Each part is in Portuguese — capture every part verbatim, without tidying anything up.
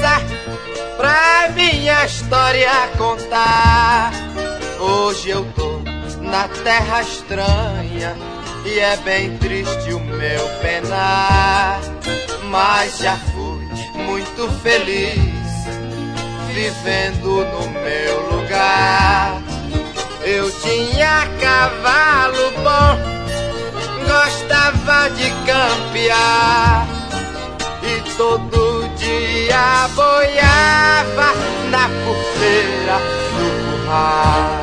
força pra minha história contar. Hoje eu tô na terra estranha e é bem triste o meu penar, mas já fui muito feliz vivendo no meu lugar. Eu tinha cavalo bom, gostava de campear e todo dia boiava na pulseira do curral.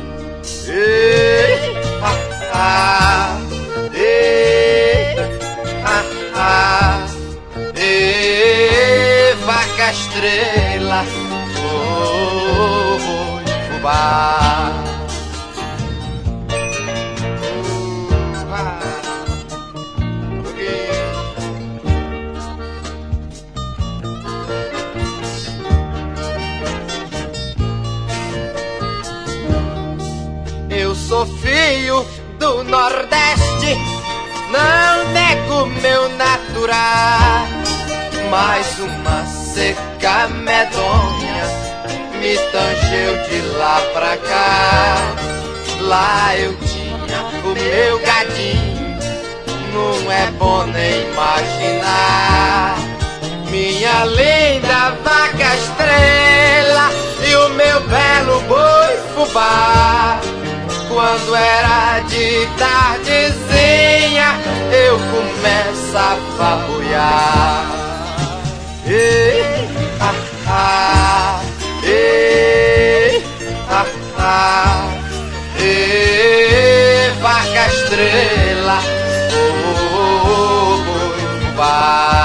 Ei, ah, ah, ei, ah, ah, ei, vaca estrela, oi, fubá. Eu sou filho do Nordeste, não nego meu natural, mas uma seca medonha me tangeu de lá pra cá. Lá eu tinha o meu gadinho, não é bom nem imaginar. Minha linda vaca estrela e o meu belo boi fubá. Quando era de tardezinha, eu começo a fabuiar. Ei, ah, ah, ei, ah, ah, ei, vaca estrela, oh, boi fubá.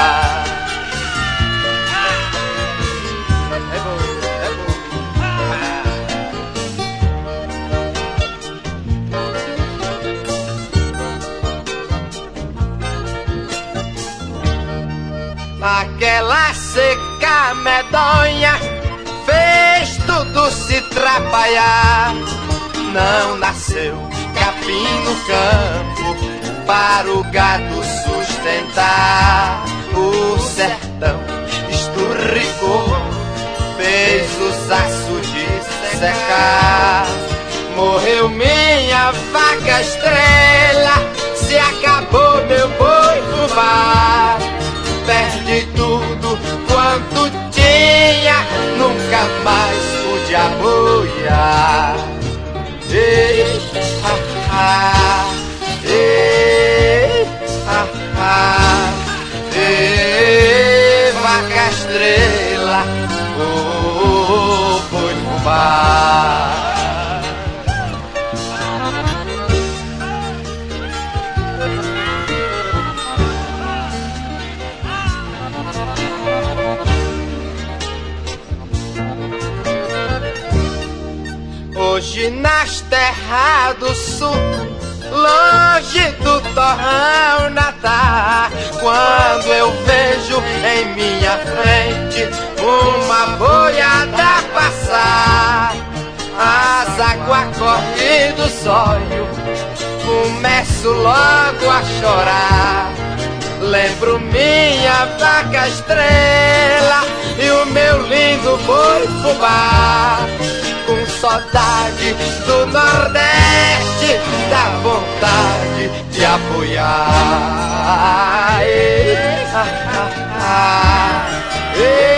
Aquela seca medonha fez tudo se atrapalhar. Não nasceu capim no campo para o gado sustentar. O sertão esturricou, fez os açudes secar. Morreu minha vaca estrela, se acabou meu boi fubá. Perdi tudo quanto tinha, nunca mais pude aboiar. Ei, ah, ah, ei, ah, ah, ei, vaca estrela, oh, boi fubá. Hoje nas terras do sul, longe do torrão natal, quando eu vejo em minha frente uma boiada passar, as águas correm dos olhos, começo logo a chorar. Lembro minha vaca estrela e o meu lindo boi fubá. Com saudade do Nordeste, dá vontade de apoiar. Ei, ah, ah, ah, ei.